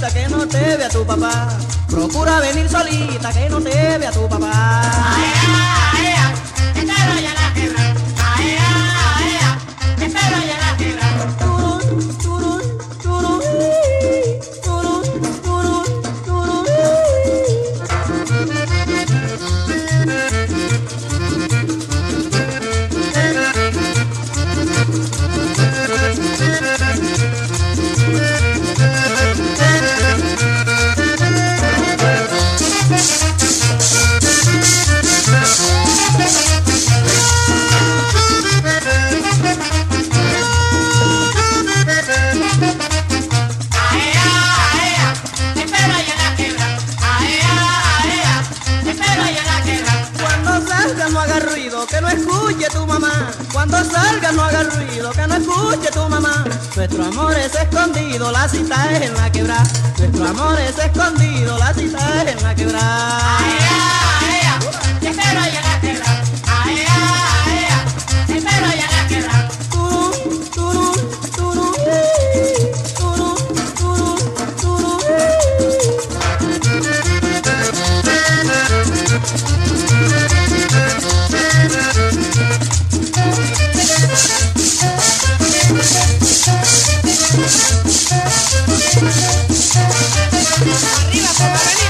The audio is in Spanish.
solita, que no te vea tu papá. Procura venir solita, que no te vea tu papá. Aea, te espero allá en la quebra. Aea, te espero allá en la quebra. Turun, turun, turun, turun, turun, turun. No haga ruido, que no escuche tu mamá. Cuando salgas no haga ruido, que no escuche tu mamá. Nuestro amor es escondido, la cita es en la quebrada. Nuestro amor es escondido, la cita es en la quebrada. Te espero allá en la quebrada. Te espero allá en la quebrada. Turun, turun, turun, turun, turun, turun. Arriba, por